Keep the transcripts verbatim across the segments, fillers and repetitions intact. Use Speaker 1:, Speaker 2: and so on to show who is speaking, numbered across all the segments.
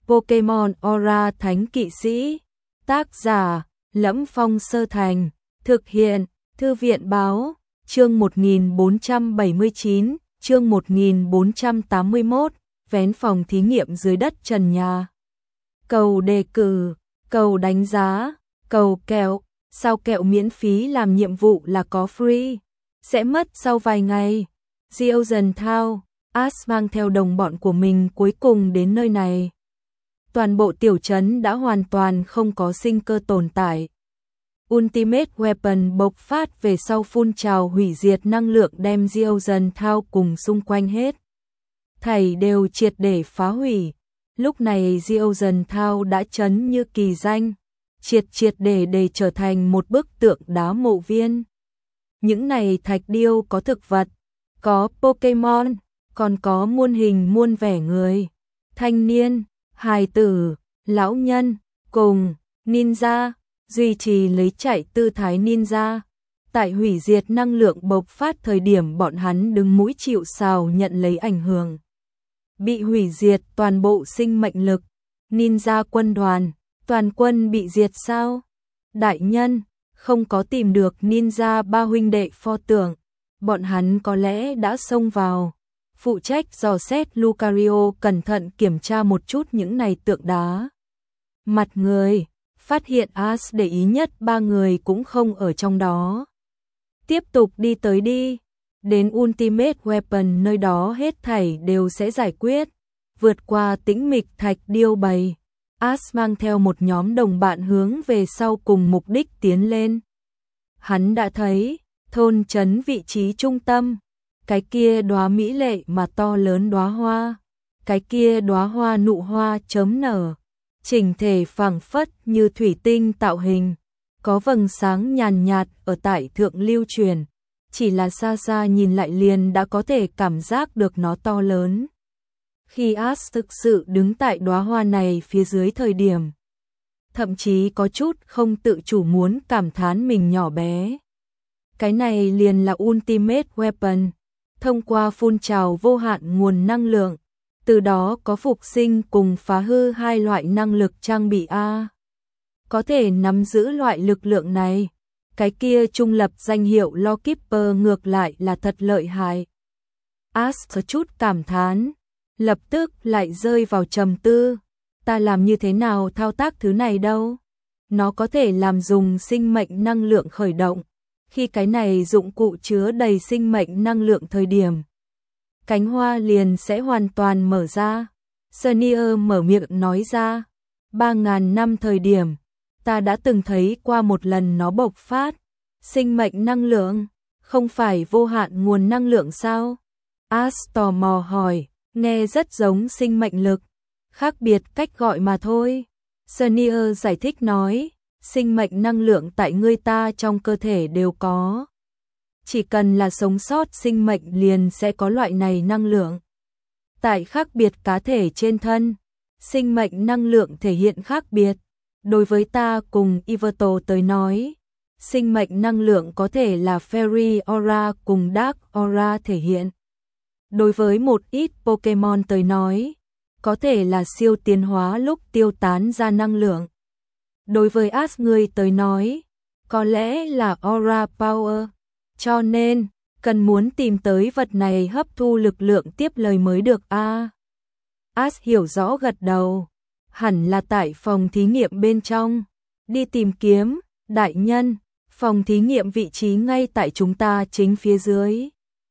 Speaker 1: Pokemon Aura Thánh Kỵ Sĩ. Tác giả: Lẫm Phong Sơ Thành. Thực hiện: Thư viện Báo. Chương một nghìn bốn trăm bảy mươi chín, chương một nghìn bốn trăm tám mươi mốt, vén phòng thí nghiệm dưới đất trần nhà. Cầu đề cử, cầu đánh giá, cầu kẹo, sao kẹo miễn phí làm nhiệm vụ là có free, sẽ mất sau vài ngày. Geogen Town, Ash mang theo đồng bọn của mình cuối cùng đến nơi này. Toàn bộ tiểu trấn đã hoàn toàn không có sinh cơ tồn tại. Ultimate Weapon bộc phát về sau phun trào hủy diệt năng lượng đem Geogen Town cùng xung quanh hết thảy đều triệt để phá hủy. Lúc này Geogen Town đã chấn như kỳ danh, triệt triệt để để trở thành một bức tượng đá mộ viên. Những này thạch điêu có thực vật, có Pokemon, còn có muôn hình muôn vẻ người, thanh niên, hài tử, lão nhân, cùng ninja, duy trì lấy chạy tư thái ninja. Tại hủy diệt năng lượng bộc phát thời điểm bọn hắn đứng mũi chịu sào nhận lấy ảnh hưởng. Bị hủy diệt toàn bộ sinh mệnh lực. Ninja quân đoàn, toàn quân bị diệt sao? Đại nhân, không có tìm được ninja ba huynh đệ pho tượng. Bọn hắn có lẽ đã xông vào. Phụ trách dò xét Lucario cẩn thận kiểm tra một chút những này tượng đá. Mặt người, phát hiện Ash để ý nhất ba người cũng không ở trong đó. Tiếp tục đi tới đi. Đến Ultimate Weapon nơi đó hết thảy đều sẽ giải quyết. Vượt qua tĩnh mịch thạch điêu bầy, Ash mang theo một nhóm đồng bạn hướng về sau cùng mục đích tiến lên. Hắn đã thấy thôn trấn vị trí trung tâm, cái kia đóa mỹ lệ mà to lớn đóa hoa, cái kia đóa hoa nụ hoa chớm nở, chỉnh thể phẳng phất như thủy tinh tạo hình, có vầng sáng nhàn nhạt ở tại thượng lưu truyền. Chỉ là xa xa nhìn lại liền đã có thể cảm giác được nó to lớn. Khi Ash thực sự đứng tại đóa hoa này phía dưới thời điểm, thậm chí có chút không tự chủ muốn cảm thán mình nhỏ bé. Cái này liền là Ultimate Weapon, thông qua phun trào vô hạn nguồn năng lượng, từ đó có phục sinh cùng phá hư hai loại năng lực trang bị A. Có thể nắm giữ loại lực lượng này. Cái kia trung lập danh hiệu Lawkeeper ngược lại là thật lợi hại. Ash có chút cảm thán, lập tức lại rơi vào trầm tư. Ta làm như thế nào thao tác thứ này đâu? Nó có thể làm dùng sinh mệnh năng lượng khởi động. Khi cái này dụng cụ chứa đầy sinh mệnh năng lượng thời điểm, cánh hoa liền sẽ hoàn toàn mở ra. Senior mở miệng nói ra, ba ngàn năm thời điểm, ta đã từng thấy qua một lần nó bộc phát. Sinh mệnh năng lượng, không phải vô hạn nguồn năng lượng sao? Ash tò mò hỏi, nghe rất giống sinh mệnh lực, khác biệt cách gọi mà thôi. Senior giải thích nói, sinh mệnh năng lượng tại người ta trong cơ thể đều có. Chỉ cần là sống sót sinh mệnh liền sẽ có loại này năng lượng. Tại khác biệt cá thể trên thân, sinh mệnh năng lượng thể hiện khác biệt. Đối với ta cùng Iverto tới nói, sinh mệnh năng lượng có thể là Fairy Aura cùng Dark Aura thể hiện. Đối với một ít Pokemon tới nói, có thể là siêu tiến hóa lúc tiêu tán ra năng lượng. Đối với Ash người tới nói, có lẽ là Aura Power. Cho nên, cần muốn tìm tới vật này hấp thu lực lượng tiếp lời mới được a. À, Ash hiểu rõ gật đầu. Hẳn là tại phòng thí nghiệm bên trong. Đi tìm kiếm, đại nhân, phòng thí nghiệm vị trí ngay tại chúng ta chính phía dưới.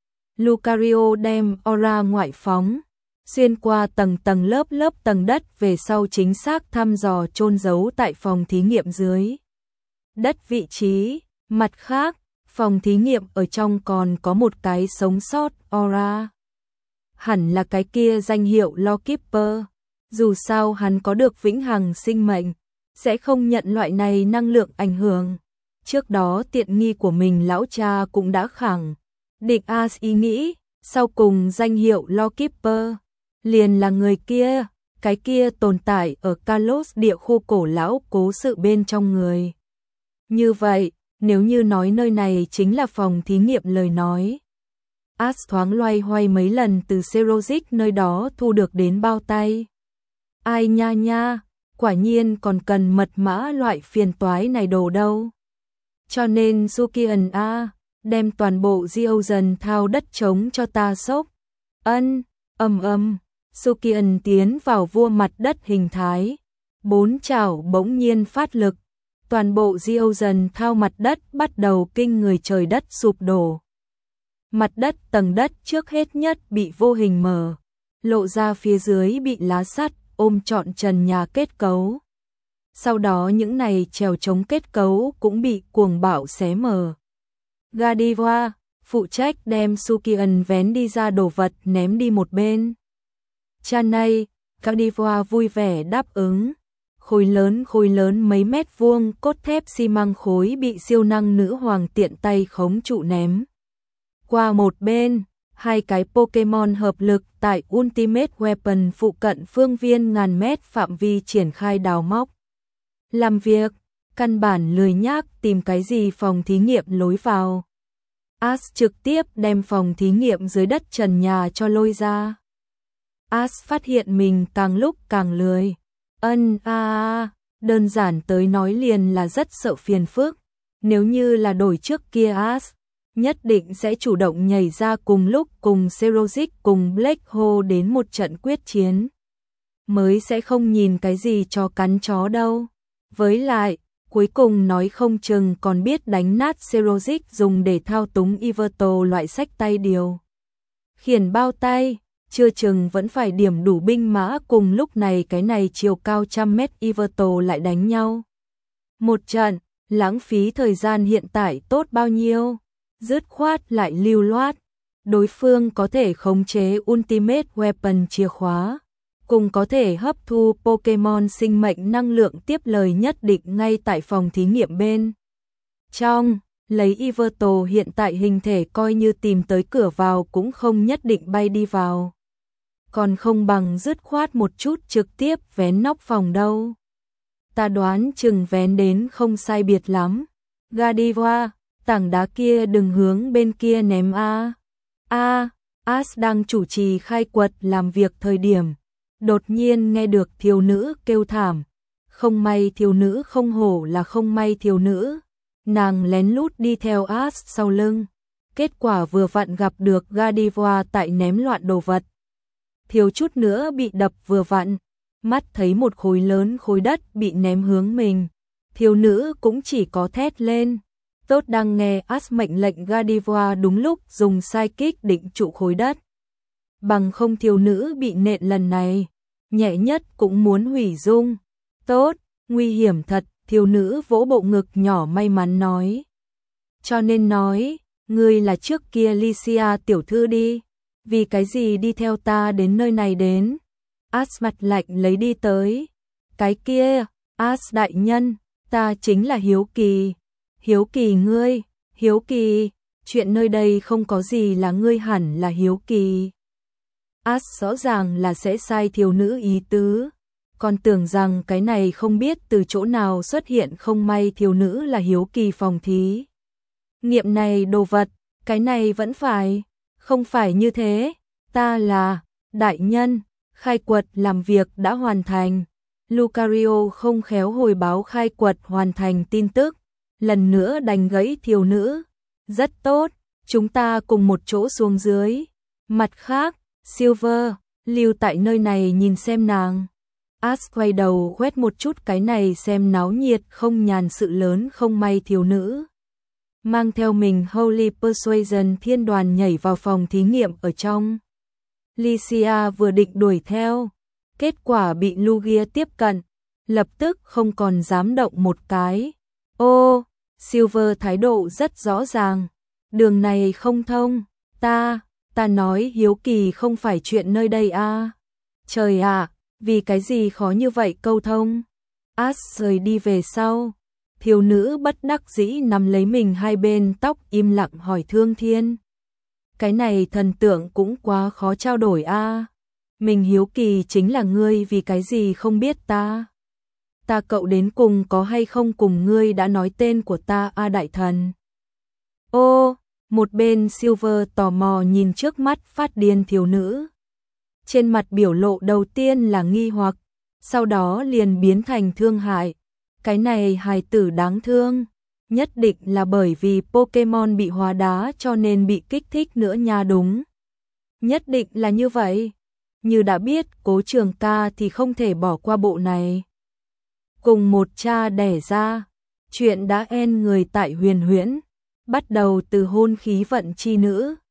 Speaker 1: Lucario đem aura ngoại phóng, xuyên qua tầng tầng lớp lớp tầng đất về sau chính xác thăm dò chôn giấu tại phòng thí nghiệm dưới đất vị trí. Mặt khác, phòng thí nghiệm ở trong còn có một cái sống sót aura. Hẳn là cái kia danh hiệu Lawkeeper. Dù sao hắn có được vĩnh hằng sinh mệnh, sẽ không nhận loại này năng lượng ảnh hưởng. Trước đó tiện nghi của mình lão cha cũng đã khẳng định Ash ý nghĩ, sau cùng danh hiệu Lawkeeper liền là người kia, cái kia tồn tại ở Kalos địa khu cổ lão cố sự bên trong người. Như vậy, nếu như nói nơi này chính là phòng thí nghiệm lời nói, Ash thoáng loay hoay mấy lần từ Serozic nơi đó thu được đến bao tay. Ai nha nha, quả nhiên còn cần mật mã loại phiền toái này đồ đâu. Cho nên Sukian a, đem toàn bộ Geogen thao đất trống cho ta sốc. Ân, ầm ầm, Sukian tiến vào vua mặt đất hình thái. Bốn chảo bỗng nhiên phát lực, toàn bộ Geogen thao mặt đất bắt đầu kinh người trời đất sụp đổ. Mặt đất tầng đất trước hết nhất bị vô hình mở, lộ ra phía dưới bị lá sắt ôm trọn trần nhà kết cấu. Sau đó những này trèo chống kết cấu cũng bị cuồng bạo xé mở. Godiva, phụ trách đem Sukian vén đi ra đồ vật ném đi một bên. Chanay, Godiva vui vẻ đáp ứng. Khối lớn khối lớn mấy mét vuông cốt thép xi măng khối bị siêu năng nữ hoàng tiện tay khống trụ ném. Qua một bên, hai cái Pokemon hợp lực tại Ultimate Weapon phụ cận phương viên ngàn mét phạm vi triển khai đào móc. Làm việc, căn bản lười nhác tìm cái gì phòng thí nghiệm lối vào. Ash trực tiếp đem phòng thí nghiệm dưới đất trần nhà cho lôi ra. Ash phát hiện mình càng lúc càng lười. Ân a à, đơn giản tới nói liền là rất sợ phiền phức. Nếu như là đổi trước kia Ash, nhất định sẽ chủ động nhảy ra cùng lúc cùng Xerosic cùng Black Hole đến một trận quyết chiến. Mới sẽ không nhìn cái gì cho cắn chó đâu. Với lại, cuối cùng nói không chừng còn biết đánh nát Xerosic dùng để thao túng Yveltal loại sách tay điều. Khiển bao tay, chưa chừng vẫn phải điểm đủ binh mã cùng lúc này cái này chiều cao trăm mét Yveltal lại đánh nhau. Một trận, lãng phí thời gian hiện tại tốt bao nhiêu, dứt khoát lại lưu loát. Đối phương có thể khống chế Ultimate Weapon chìa khóa, cùng có thể hấp thu Pokemon sinh mệnh năng lượng tiếp lời nhất định ngay tại phòng thí nghiệm bên trong. Lấy Yveltal hiện tại hình thể coi như tìm tới cửa vào cũng không nhất định bay đi vào. Còn không bằng dứt khoát một chút trực tiếp vén nóc phòng đâu. Ta đoán chừng vén đến không sai biệt lắm. Godiva, tảng đá kia đừng hướng bên kia ném a. A, Ash đang chủ trì khai quật làm việc thời điểm, đột nhiên nghe được thiếu nữ kêu thảm. Không may thiếu nữ không hổ là không may thiếu nữ. Nàng lén lút đi theo Ash sau lưng. Kết quả vừa vặn gặp được Godiva tại ném loạn đồ vật. Thiếu chút nữa bị đập vừa vặn. Mắt thấy một khối lớn khối đất bị ném hướng mình. Thiếu nữ cũng chỉ có thét lên. Tốt đang nghe Ash mệnh lệnh Godiva đúng lúc dùng sai kích định trụ khối đất. Bằng không thiếu nữ bị nện lần này, nhẹ nhất cũng muốn hủy dung. Tốt, nguy hiểm thật, thiếu nữ vỗ bộ ngực nhỏ may mắn nói. Cho nên nói, ngươi là trước kia Lycia tiểu thư đi, vì cái gì đi theo ta đến nơi này đến. Ash mặt lạnh lấy đi tới. Cái kia, Ash đại nhân, ta chính là hiếu kỳ. Hiếu kỳ ngươi, hiếu kỳ, chuyện nơi đây không có gì là ngươi hẳn là hiếu kỳ. Ash rõ ràng là sẽ sai thiếu nữ ý tứ, còn tưởng rằng cái này không biết từ chỗ nào xuất hiện không may thiếu nữ là hiếu kỳ phòng thí nghiệm này đồ vật, cái này vẫn phải, không phải như thế, ta là, đại nhân, khai quật làm việc đã hoàn thành. Lucario không khéo hồi báo khai quật hoàn thành tin tức, lần nữa đánh gãy thiếu nữ. Rất tốt, chúng ta cùng một chỗ xuống dưới. Mặt khác, Silver, lưu tại nơi này nhìn xem nàng. Ash quay đầu quét một chút cái này xem náo nhiệt không nhàn sự lớn không may thiếu nữ. Mang theo mình Holy Persuasion thiên đoàn nhảy vào phòng thí nghiệm ở trong. Lycia vừa định đuổi theo, kết quả bị Lugia tiếp cận, lập tức không còn dám động một cái. Ô, Silver thái độ rất rõ ràng, đường này không thông, ta, ta nói hiếu kỳ không phải chuyện nơi đây a. À. Trời ạ, à, vì cái gì khó như vậy câu thông. Ash rời đi về sau, thiếu nữ bất đắc dĩ nắm lấy mình hai bên tóc im lặng hỏi Thương Thiên. Cái này thần tượng cũng quá khó trao đổi a. À. Mình hiếu kỳ chính là ngươi vì cái gì không biết ta. Ta cậu đến cùng có hay không cùng ngươi đã nói tên của ta a à đại thần. Ô, một bên Silver tò mò nhìn trước mắt phát điên thiếu nữ. Trên mặt biểu lộ đầu tiên là nghi hoặc, sau đó liền biến thành thương hại. Cái này hài tử đáng thương, nhất định là bởi vì Pokemon bị hóa đá cho nên bị kích thích nữa nha đúng. Nhất định là như vậy. Như đã biết Cố Trường Ca thì không thể bỏ qua bộ này. Cùng một cha đẻ ra, chuyện đã en người tại Huyền Huyễn, bắt đầu từ hôn khí vận chi nữ,